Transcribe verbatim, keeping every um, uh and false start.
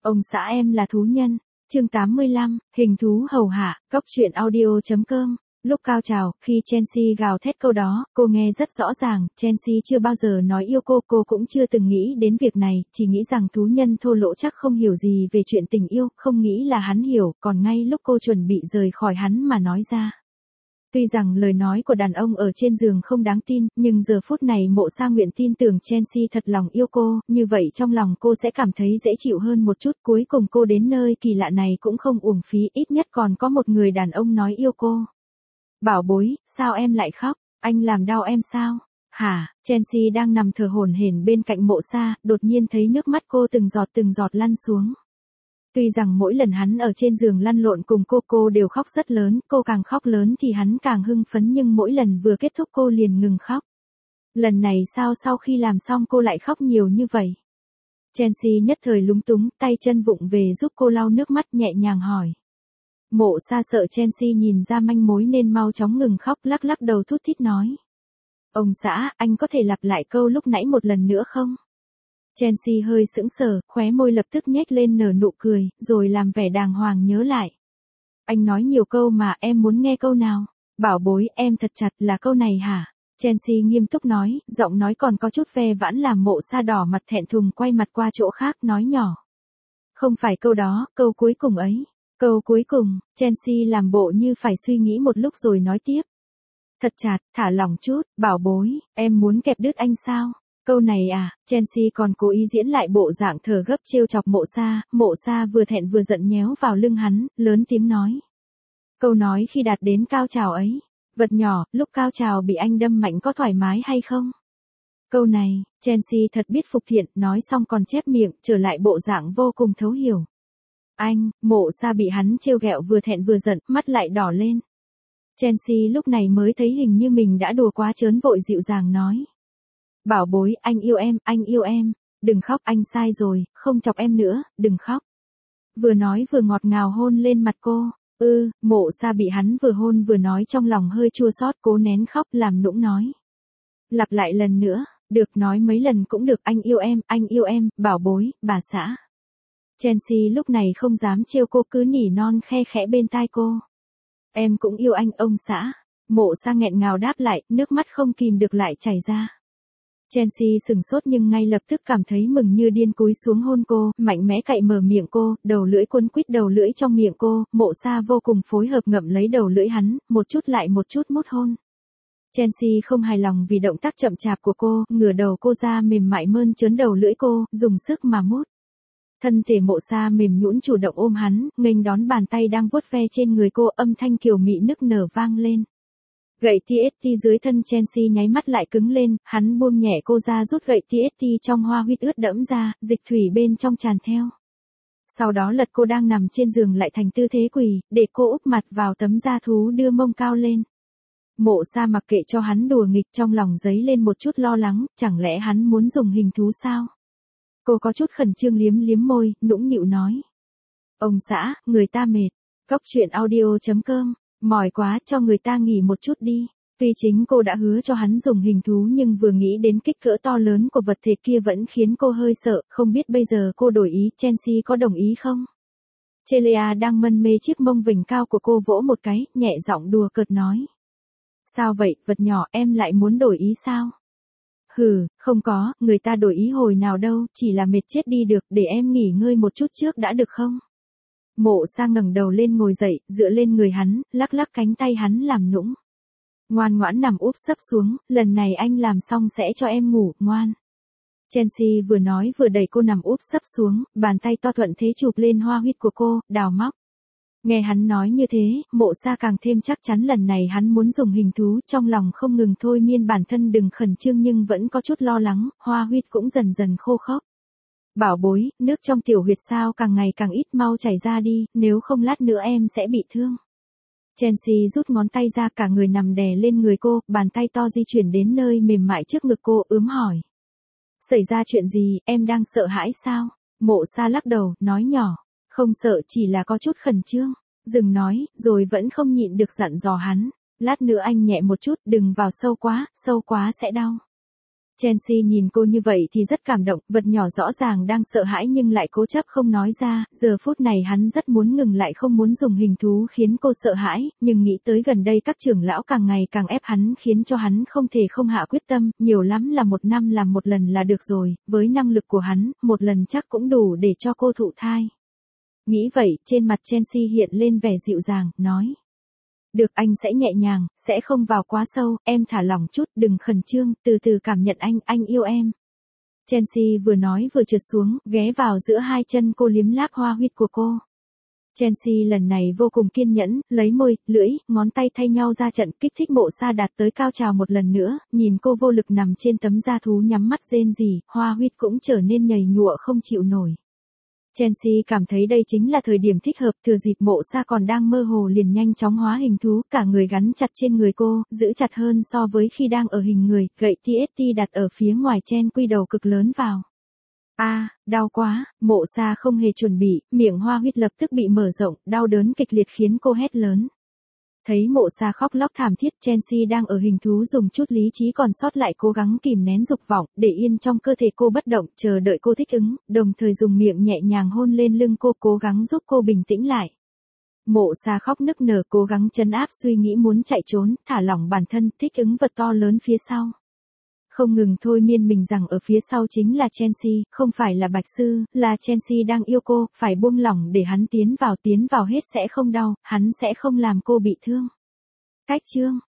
Ông xã em là thú nhân. Chương tám mươi lăm, hình thú hầu hạ, cốc truyện audio.com. Lúc cao trào, khi Chelsea gào thét câu đó, cô nghe rất rõ ràng, Chelsea chưa bao giờ nói yêu cô, cô cũng chưa từng nghĩ đến việc này, chỉ nghĩ rằng thú nhân thô lỗ chắc không hiểu gì về chuyện tình yêu, không nghĩ là hắn hiểu, còn ngay lúc cô chuẩn bị rời khỏi hắn mà nói ra. Tuy rằng lời nói của đàn ông ở trên giường không đáng tin, nhưng giờ phút này Mộ Sa nguyện tin tưởng Chelsea thật lòng yêu cô, như vậy trong lòng cô sẽ cảm thấy dễ chịu hơn một chút. Cuối cùng cô đến nơi kỳ lạ này cũng không uổng phí, ít nhất còn có một người đàn ông nói yêu cô. Bảo bối, sao em lại khóc? Anh làm đau em sao? Hả? Chelsea đang nằm thở hổn hển bên cạnh Mộ Sa, đột nhiên thấy nước mắt cô từng giọt từng giọt lăn xuống. Tuy rằng mỗi lần hắn ở trên giường lăn lộn cùng cô cô đều khóc rất lớn, cô càng khóc lớn thì hắn càng hưng phấn, nhưng mỗi lần vừa kết thúc cô liền ngừng khóc. Lần này sao sau khi làm xong cô lại khóc nhiều như vậy? Chelsea nhất thời lúng túng, tay chân vụng về giúp cô lau nước mắt, nhẹ nhàng hỏi. Mộ Sa sợ Chelsea nhìn ra manh mối nên mau chóng ngừng khóc, lắc lắc đầu thút thít nói. Ông xã, anh có thể lặp lại câu lúc nãy một lần nữa không? Chelsea hơi sững sờ, khóe môi lập tức nhếch lên nở nụ cười, rồi làm vẻ đàng hoàng nhớ lại. Anh nói nhiều câu mà, em muốn nghe câu nào? Bảo bối, em thật chặt là câu này hả? Chelsea nghiêm túc nói, giọng nói còn có chút ve vãn làm Mộ Sa đỏ mặt thẹn thùng quay mặt qua chỗ khác, nói nhỏ. Không phải câu đó, câu cuối cùng ấy. Câu cuối cùng, Chelsea làm bộ như phải suy nghĩ một lúc rồi nói tiếp. Thật chặt, thả lỏng chút, bảo bối, em muốn kẹp đứt anh sao? Câu này à, Chelsea còn cố ý diễn lại bộ dạng thở gấp trêu chọc Mộ Sa, Mộ Sa vừa thẹn vừa giận nhéo vào lưng hắn, lớn tiếng nói. Câu nói khi đạt đến cao trào ấy, vật nhỏ, lúc cao trào bị anh đâm mạnh có thoải mái hay không? Câu này, Chelsea thật biết phục thiện, nói xong còn chép miệng, trở lại bộ dạng vô cùng thấu hiểu. Anh, Mộ Sa bị hắn trêu ghẹo vừa thẹn vừa giận, mắt lại đỏ lên. Chelsea lúc này mới thấy hình như mình đã đùa quá trớn, vội dịu dàng nói. Bảo bối, anh yêu em, anh yêu em, đừng khóc, anh sai rồi, không chọc em nữa, đừng khóc. Vừa nói vừa ngọt ngào hôn lên mặt cô, ư, Mộ Sa bị hắn vừa hôn vừa nói trong lòng hơi chua xót, cố nén khóc làm nũng nói. Lặp lại lần nữa, được, nói mấy lần cũng được, anh yêu em, anh yêu em, bảo bối, bà xã. Chelsea lúc này không dám trêu cô, cứ nỉ non khe khẽ bên tai cô. Em cũng yêu anh, ông xã. Mộ Sa nghẹn ngào đáp lại, nước mắt không kìm được lại chảy ra. Chelsea sừng sốt nhưng ngay lập tức cảm thấy mừng như điên, cúi xuống hôn cô, mạnh mẽ cạy mở miệng cô, đầu lưỡi quấn quýt đầu lưỡi trong miệng cô, Mộ Sa vô cùng phối hợp ngậm lấy đầu lưỡi hắn, một chút lại một chút mút hôn. Chelsea không hài lòng vì động tác chậm chạp của cô, ngửa đầu cô ra mềm mại mơn trớn đầu lưỡi cô, dùng sức mà mút. Thân thể Mộ Sa mềm nhũn chủ động ôm hắn, nghênh đón bàn tay đang vuốt ve trên người cô, âm thanh kiều mị nức nở vang lên. Gậy tê ét tê dưới thân Chelsea nháy mắt lại cứng lên, hắn buông nhẹ cô ra, rút gậy tê ét tê trong hoa huyết ướt đẫm ra, dịch thủy bên trong tràn theo. Sau đó lật cô đang nằm trên giường lại thành tư thế quỳ, để cô úp mặt vào tấm da thú, đưa mông cao lên. Mộ Sa mặc kệ cho hắn đùa nghịch, trong lòng dấy lên một chút lo lắng, chẳng lẽ hắn muốn dùng hình thú sao? Cô có chút khẩn trương liếm liếm môi, nũng nịu nói. Ông xã, người ta mệt. Cốc truyện audio.com. Mỏi quá, cho người ta nghỉ một chút đi. Tuy chính cô đã hứa cho hắn dùng hình thú nhưng vừa nghĩ đến kích cỡ to lớn của vật thể kia vẫn khiến cô hơi sợ, không biết bây giờ cô đổi ý, Chelsea có đồng ý không? Celia đang mân mê chiếc mông vểnh cao của cô vỗ một cái, nhẹ giọng đùa cợt nói. Sao vậy, vật nhỏ, em lại muốn đổi ý sao? Hừ, không có, người ta đổi ý hồi nào đâu, chỉ là mệt chết đi được, để em nghỉ ngơi một chút trước đã được không? Mộ Sa ngẩng đầu lên ngồi dậy, dựa lên người hắn, lắc lắc cánh tay hắn làm nũng. Ngoan ngoãn nằm úp sấp xuống, lần này anh làm xong sẽ cho em ngủ, ngoan. Chelsea vừa nói vừa đẩy cô nằm úp sấp xuống, bàn tay to thuận thế chụp lên hoa huyết của cô, đào móc. Nghe hắn nói như thế, Mộ Sa càng thêm chắc chắn lần này hắn muốn dùng hình thú, trong lòng không ngừng thôi miên bản thân đừng khẩn trương nhưng vẫn có chút lo lắng, hoa huyết cũng dần dần khô khốc. Bảo bối, nước trong tiểu huyệt sao càng ngày càng ít, mau chảy ra đi, nếu không lát nữa em sẽ bị thương. Chelsea rút ngón tay ra, cả người nằm đè lên người cô, bàn tay to di chuyển đến nơi mềm mại trước ngực cô, ướm hỏi. Xảy ra chuyện gì, em đang sợ hãi sao? Mộ Sa lắc đầu, nói nhỏ. Không sợ, chỉ là có chút khẩn trương. Dừng nói, rồi vẫn không nhịn được dặn dò hắn. Lát nữa anh nhẹ một chút, đừng vào sâu quá, sâu quá sẽ đau. Chelsea nhìn cô như vậy thì rất cảm động, vật nhỏ rõ ràng đang sợ hãi nhưng lại cố chấp không nói ra, giờ phút này hắn rất muốn ngừng lại không muốn dùng hình thú khiến cô sợ hãi, nhưng nghĩ tới gần đây các trưởng lão càng ngày càng ép hắn khiến cho hắn không thể không hạ quyết tâm, nhiều lắm là một năm làm một lần là được rồi, với năng lực của hắn, một lần chắc cũng đủ để cho cô thụ thai. Nghĩ vậy, trên mặt Chelsea hiện lên vẻ dịu dàng, nói. Được, anh sẽ nhẹ nhàng, sẽ không vào quá sâu, em thả lỏng chút, đừng khẩn trương, từ từ cảm nhận anh, anh yêu em. Chelsea vừa nói vừa trượt xuống, ghé vào giữa hai chân cô liếm láp hoa huyết của cô. Chelsea lần này vô cùng kiên nhẫn, lấy môi, lưỡi, ngón tay thay nhau ra trận kích thích Mộ Sa đạt tới cao trào một lần nữa, nhìn cô vô lực nằm trên tấm da thú nhắm mắt rên rỉ, hoa huyết cũng trở nên nhầy nhụa không chịu nổi. Chelsea cảm thấy đây chính là thời điểm thích hợp, thừa dịp Mộ Sa còn đang mơ hồ liền nhanh chóng hóa hình thú, cả người gắn chặt trên người cô, giữ chặt hơn so với khi đang ở hình người, gậy tê ét tê đặt ở phía ngoài chen quy đầu cực lớn vào. A, à, đau quá, Mộ Sa không hề chuẩn bị, miệng hoa huyết lập tức bị mở rộng, đau đớn kịch liệt khiến cô hét lớn. Thấy Mộ Sa khóc lóc thảm thiết, Chelsea đang ở hình thú dùng chút lý trí còn sót lại cố gắng kìm nén dục vọng, để yên trong cơ thể cô bất động, chờ đợi cô thích ứng, đồng thời dùng miệng nhẹ nhàng hôn lên lưng cô, cố gắng giúp cô bình tĩnh lại. Mộ Sa khóc nức nở, cố gắng trấn áp suy nghĩ muốn chạy trốn, thả lỏng bản thân, thích ứng vật to lớn phía sau. Không ngừng thôi miên mình rằng ở phía sau chính là Chelsea, không phải là Bạch Sư, là Chelsea đang yêu cô, phải buông lỏng để hắn tiến vào tiến vào hết sẽ không đau, hắn sẽ không làm cô bị thương. Cách chương